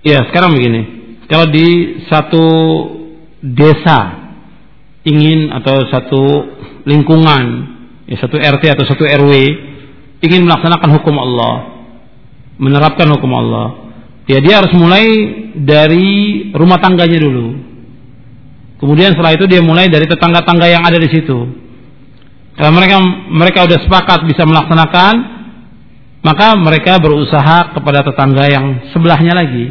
Ya, sekarang begini. Kalau di satu desa ingin atau satu lingkungan, ya satu RT atau satu RW ingin melaksanakan hukum Allah, menerapkan hukum Allah, ya dia harus mulai dari rumah tangganya dulu. Kemudian setelah itu dia mulai dari tetangga-tangga yang ada di situ. Kalau mereka sudah sepakat bisa melaksanakan, maka mereka berusaha kepada tetangga yang sebelahnya lagi.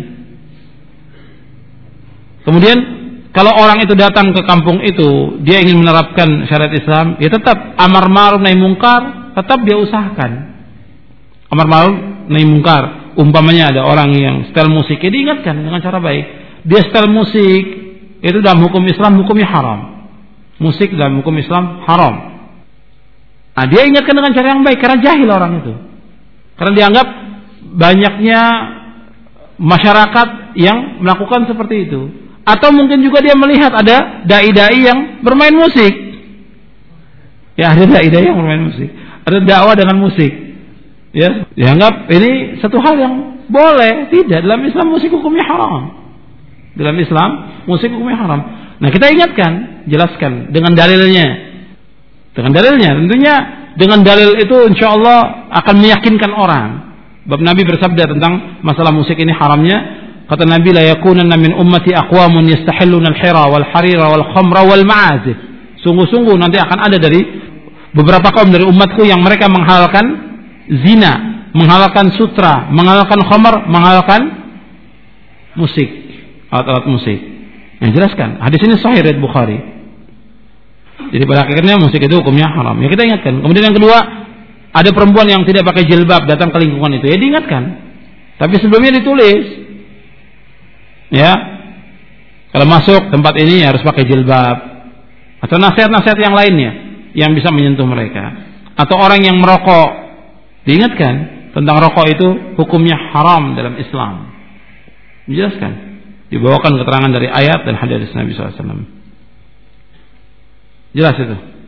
Kemudian kalau orang itu datang ke kampung itu, dia ingin menerapkan syariat Islam, ya tetap amar ma'ruf nahi mungkar, tetap dia usahakan. Amar ma'ruf nahi mungkar. Umpamanya ada orang yang setel musik, ya diingatkan dengan cara baik. Dia setel musik, itu dalam hukum Islam hukumnya haram. Musik dalam hukum Islam haram. Nah, dia ingatkan dengan cara yang baik karena jahil orang itu. Karena dianggap banyaknya masyarakat yang melakukan seperti itu. Atau mungkin juga dia melihat ada dai-dai yang bermain musik. Ya, ada dai-dai yang bermain musik. Ada dakwah dengan musik. Ya, dianggap ini satu hal yang boleh. Tidak, dalam Islam musik hukumnya haram. Dalam Islam musik hukumnya haram. Nah, kita ingatkan, jelaskan dengan dalilnya. Dengan dalilnya, tentunya dengan dalil itu insyaallah akan meyakinkan orang. Bab Nabi bersabda tentang masalah musik ini haramnya. Kata Nabi, la yakunanna min ummati aqwamun yastahilluna al-hira wal harira wal khamra wal ma'azif. Sungguh-sungguh nanti akan ada dari beberapa kaum dari umatku yang mereka menghalalkan zina, menghalalkan sutra, menghalalkan khamar, menghalalkan musik, alat-alat musik. Yang jelaskan, hadis ini sahih riwayat Bukhari. Jadi pada akhirnya musik itu hukumnya haram. Ya kita ingatkan. Kemudian yang kedua, ada perempuan yang tidak pakai jilbab datang ke lingkungan itu. Ya diingatkan. Tapi sebelumnya ditulis. Ya, kalau masuk tempat ini harus pakai jilbab. Atau nasihat-nasihat yang lainnya yang bisa menyentuh mereka. Atau orang yang merokok, diingatkan tentang rokok itu hukumnya haram dalam Islam. Dijelaskan. Dibawakan keterangan dari ayat dan hadis Nabi SAW. Jelas itu.